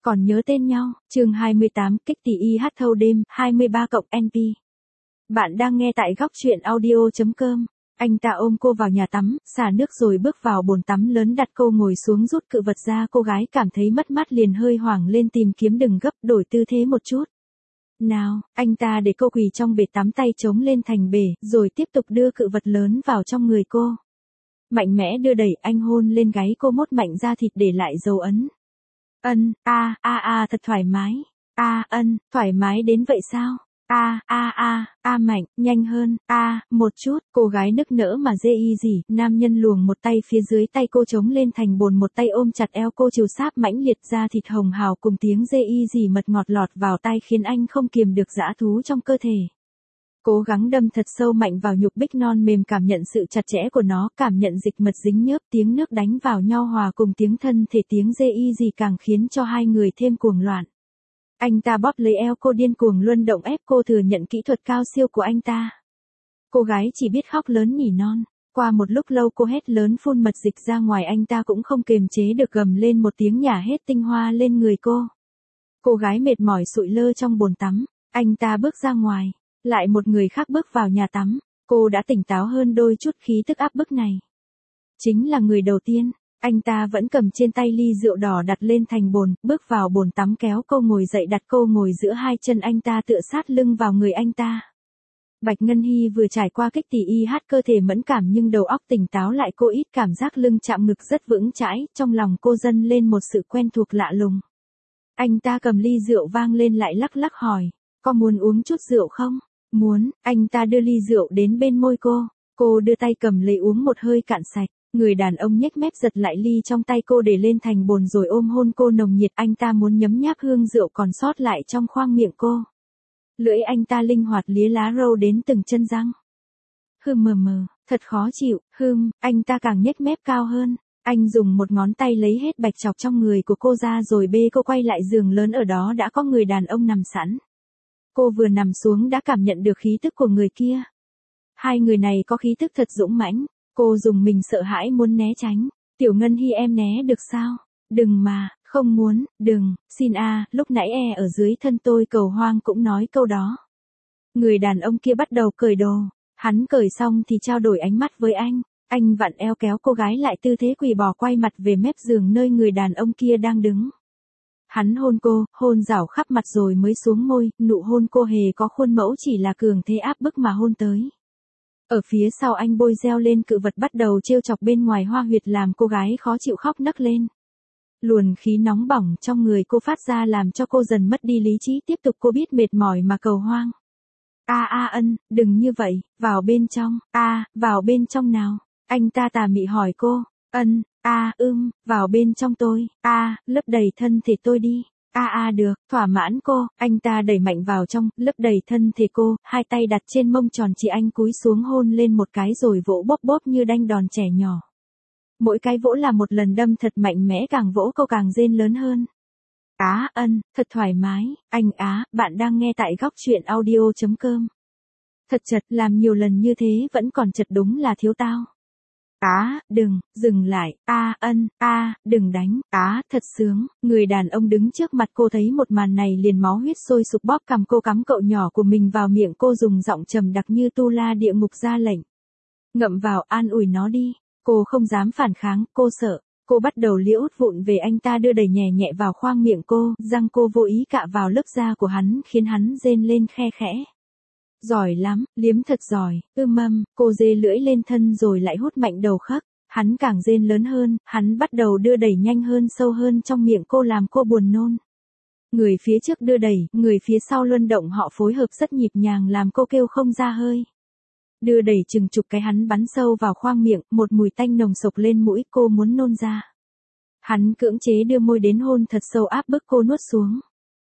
Còn nhớ tên nhau, chương 28, kích tỷ y hát thâu đêm, 23+NP. Bạn đang nghe tại góc truyện audio.com. Anh ta ôm cô vào nhà tắm, xả nước rồi bước vào bồn tắm lớn, đặt cô ngồi xuống rút cự vật ra. Cô gái cảm thấy mất mát liền hơi hoảng lên tìm kiếm, đừng gấp, đổi tư thế một chút. Nào, anh ta để cô quỳ trong bể tắm, tay chống lên thành bể, rồi tiếp tục đưa cự vật lớn vào trong người cô. Mạnh mẽ đưa đẩy, anh hôn lên gáy cô, mốt mạnh da thịt để lại dấu ấn. Thật thoải mái. Thoải mái đến vậy sao? Mạnh, nhanh hơn. Một chút. Cô gái nức nở mà dê y gì. Nam nhân luồng một tay phía dưới tay cô chống lên thành bồn, một tay ôm chặt eo cô, chiều sáp mãnh liệt, da thịt hồng hào cùng tiếng dê y gì mật ngọt lọt vào tai khiến anh không kiềm được dã thú trong cơ thể. Cố gắng đâm thật sâu mạnh vào nhục bích non mềm, cảm nhận sự chặt chẽ của nó, cảm nhận dịch mật dính nhớp, tiếng nước đánh vào nhau hòa cùng tiếng thân thể, tiếng dê y gì càng khiến cho hai người thêm cuồng loạn. Anh ta bóp lấy eo cô, điên cuồng luân động ép cô thừa nhận kỹ thuật cao siêu của anh ta. Cô gái chỉ biết khóc lớn nỉ non. Qua một lúc lâu cô hét lớn phun mật dịch ra ngoài, anh ta cũng không kềm chế được gầm lên một tiếng, nhả hết tinh hoa lên người cô. Cô gái mệt mỏi sụi lơ trong bồn tắm. Anh ta bước ra ngoài. Lại một người khác bước vào nhà tắm, cô đã tỉnh táo hơn đôi chút. Khí tức áp bức này chính là người đầu tiên. Anh ta vẫn cầm trên tay ly rượu đỏ đặt lên thành bồn, bước vào bồn tắm kéo cô ngồi dậy, đặt cô ngồi giữa hai chân anh ta, tựa sát lưng vào người anh ta. Bạch Ngân Hy vừa trải qua kích tỷ y hát, cơ thể mẫn cảm nhưng đầu óc tỉnh táo lại, cô ít cảm giác lưng chạm ngực rất vững chãi, trong lòng cô dâng lên một sự quen thuộc lạ lùng. Anh ta cầm ly rượu vang lên lại lắc lắc hỏi, có muốn uống chút rượu không? Muốn. Anh ta đưa ly rượu đến bên môi cô đưa tay cầm lấy uống một hơi cạn sạch. Người đàn ông nhếch mép giật lại ly trong tay cô để lên thành bồn rồi ôm hôn cô nồng nhiệt. Anh ta muốn nhấm nháp hương rượu còn sót lại trong khoang miệng cô. Lưỡi anh ta linh hoạt lía lá râu đến từng chân răng. Thật khó chịu. Anh ta càng nhếch mép cao hơn. Anh dùng một ngón tay lấy hết bạch chọc trong người của cô ra rồi bê cô quay lại giường lớn, ở đó đã có người đàn ông nằm sẵn. Cô vừa nằm xuống đã cảm nhận được khí tức của người kia. Hai người này có khí tức thật dũng mãnh. Cô dùng mình sợ hãi muốn né tránh. Tiểu Ngân Hy, em né được sao? Đừng mà, không muốn, đừng, xin lúc nãy ở dưới thân tôi cầu hoang cũng nói câu đó. Người đàn ông kia bắt đầu cởi đồ. Hắn cởi xong thì trao đổi ánh mắt với anh. Anh vặn eo kéo cô gái lại, tư thế quỳ bò, quay mặt về mép giường nơi người đàn ông kia đang đứng. Hắn hôn cô, hôn rảo khắp mặt rồi mới xuống môi, nụ hôn cô hề có khuôn mẫu, chỉ là cường thế áp bức mà hôn tới. Ở phía sau anh bôi reo lên cự vật, bắt đầu trêu chọc bên ngoài hoa huyệt, làm cô gái khó chịu khóc nấc lên. Luồn khí nóng bỏng trong người cô phát ra làm cho cô dần mất đi lý trí, tiếp tục cô biết mệt mỏi mà cầu hoang. Đừng như vậy, vào bên trong. Vào bên trong nào? Anh ta tà mị hỏi cô. Vào bên trong tôi. Lấp đầy thân thể tôi đi. Được, thỏa mãn cô. Anh ta đẩy mạnh vào trong, lấp đầy thân thể cô, hai tay đặt trên mông tròn chị anh, cúi xuống hôn lên một cái rồi vỗ bóp bóp như đanh đòn trẻ nhỏ. Mỗi cái vỗ là một lần đâm thật mạnh mẽ, càng vỗ cô càng rên lớn hơn. Thật thoải mái. Bạn đang nghe tại góc truyện audio.com. Thật chật, làm nhiều lần như thế vẫn còn chật, đúng là thiếu tao. Đừng, dừng lại. Đừng đánh. Thật sướng. Người đàn ông đứng trước mặt cô thấy một màn này liền máu huyết sôi sục, bóp cằm cô, cắm cậu nhỏ của mình vào miệng cô, dùng giọng trầm đặc như tu la địa ngục ra lệnh. Ngậm vào, an ủi nó đi. Cô không dám phản kháng, cô sợ. Cô bắt đầu liễu vụn về anh ta, đưa đẩy nhẹ nhẹ vào khoang miệng cô, răng cô vô ý cạ vào lớp da của hắn khiến hắn rên lên khe khẽ. Giỏi lắm, liếm thật giỏi. Cô dê lưỡi lên thân rồi lại hút mạnh đầu khắc. Hắn càng rên lớn hơn, hắn bắt đầu đưa đẩy nhanh hơn, sâu hơn trong miệng cô, làm cô buồn nôn. Người phía trước đưa đẩy, người phía sau luân động, họ phối hợp rất nhịp nhàng làm cô kêu không ra hơi. Đưa đẩy chừng chục cái, hắn bắn sâu vào khoang miệng, một mùi tanh nồng sộc lên mũi, cô muốn nôn ra. Hắn cưỡng chế đưa môi đến hôn thật sâu, áp bức cô nuốt xuống.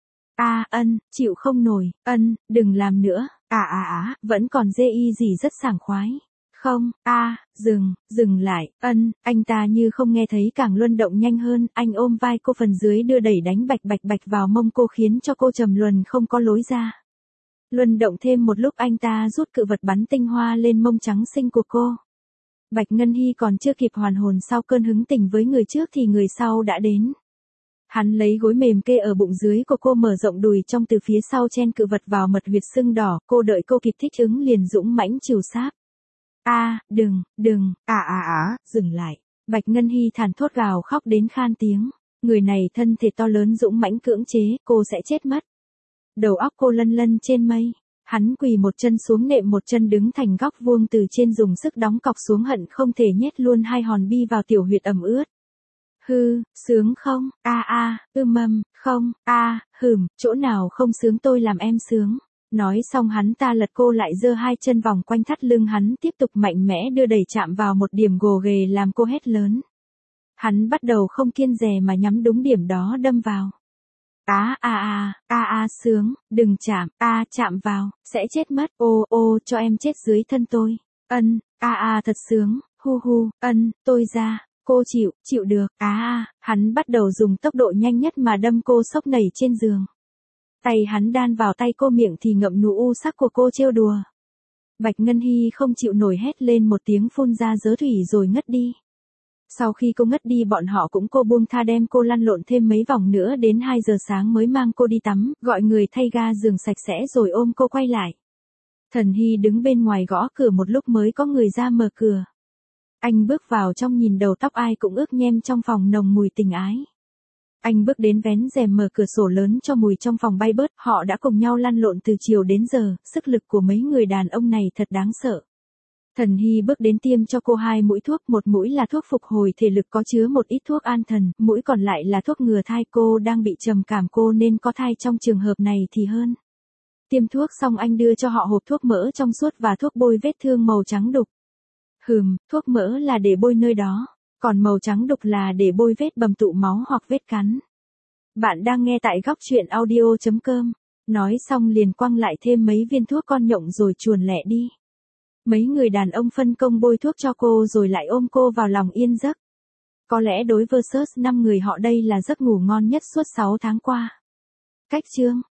Chịu không nổi. Đừng làm nữa. Vẫn còn dê y gì rất sảng khoái. Không. Dừng lại. Anh ta như không nghe thấy, càng luân động nhanh hơn, anh ôm vai cô phần dưới, đưa đẩy đánh bạch bạch bạch vào mông cô, khiến cho cô trầm luân không có lối ra. Luân động thêm một lúc, anh ta rút cự vật bắn tinh hoa lên mông trắng xinh của cô. Bạch Ngân Hy còn chưa kịp hoàn hồn sau cơn hứng tình với người trước thì người sau đã đến. Hắn lấy gối mềm kê ở bụng dưới của cô, mở rộng đùi trong từ phía sau, chen cự vật vào mật huyệt sưng đỏ, cô đợi cô kịp thích ứng liền dũng mãnh trìu sáp. Đừng, dừng lại. Bạch Ngân Hy thản thốt gào khóc đến khan tiếng. Người này thân thể to lớn dũng mãnh cưỡng chế, cô sẽ chết mất. Đầu óc cô lân lân trên mây. Hắn quỳ một chân xuống nệm một chân, đứng thành góc vuông, từ trên dùng sức đóng cọc xuống, hận không thể nhét luôn 2 hòn bi vào tiểu huyệt ẩm ướt. Sướng không? Không, chỗ nào không sướng tôi làm em sướng. Nói xong hắn ta lật cô lại, giơ 2 chân vòng quanh thắt lưng hắn, tiếp tục mạnh mẽ đưa đẩy, chạm vào một điểm gồ ghề làm cô hét lớn. Hắn bắt đầu không kiêng dè mà nhắm đúng điểm đó đâm vào. Sướng, đừng chạm, chạm vào, sẽ chết mất, cho em chết dưới thân tôi. Thật sướng, tôi ra. Cô chịu được, hắn bắt đầu dùng tốc độ nhanh nhất mà đâm cô xốc nảy trên giường. Tay hắn đan vào tay cô, miệng thì ngậm nụ u sắc của cô trêu đùa. Bạch Ngân Hy không chịu nổi, hét lên một tiếng, phun ra dớ thủy rồi ngất đi. Sau khi cô ngất đi, bọn họ cũng cô buông tha, đem cô lăn lộn thêm mấy vòng nữa, đến 2 giờ sáng mới mang cô đi tắm, gọi người thay ga giường sạch sẽ rồi ôm cô quay lại. Thần Hy đứng bên ngoài gõ cửa một lúc mới có người ra mở cửa. Anh bước vào trong, nhìn đầu tóc ai cũng ướt nhem, trong phòng nồng mùi tình ái. Anh bước đến vén rèm mở cửa sổ lớn cho mùi trong phòng bay bớt, họ đã cùng nhau lăn lộn từ chiều đến giờ, sức lực của mấy người đàn ông này thật đáng sợ. Thần Hy bước đến tiêm cho cô 2 mũi thuốc, một mũi là thuốc phục hồi thể lực có chứa một ít thuốc an thần, mũi còn lại là thuốc ngừa thai, cô đang bị trầm cảm, cô nên có thai trong trường hợp này thì hơn. Tiêm thuốc xong anh đưa cho họ hộp thuốc mỡ trong suốt và thuốc bôi vết thương màu trắng đục. Thuốc mỡ là để bôi nơi đó, còn màu trắng đục là để bôi vết bầm tụ máu hoặc vết cắn. Bạn đang nghe tại góc truyện audio.com. Nói xong liền quăng lại thêm mấy viên thuốc con nhộng rồi chuồn lẹ đi. Mấy người đàn ông phân công bôi thuốc cho cô rồi lại ôm cô vào lòng yên giấc. Có lẽ đối versus 5 người họ đây là giấc ngủ ngon nhất suốt 6 tháng qua. Cách chương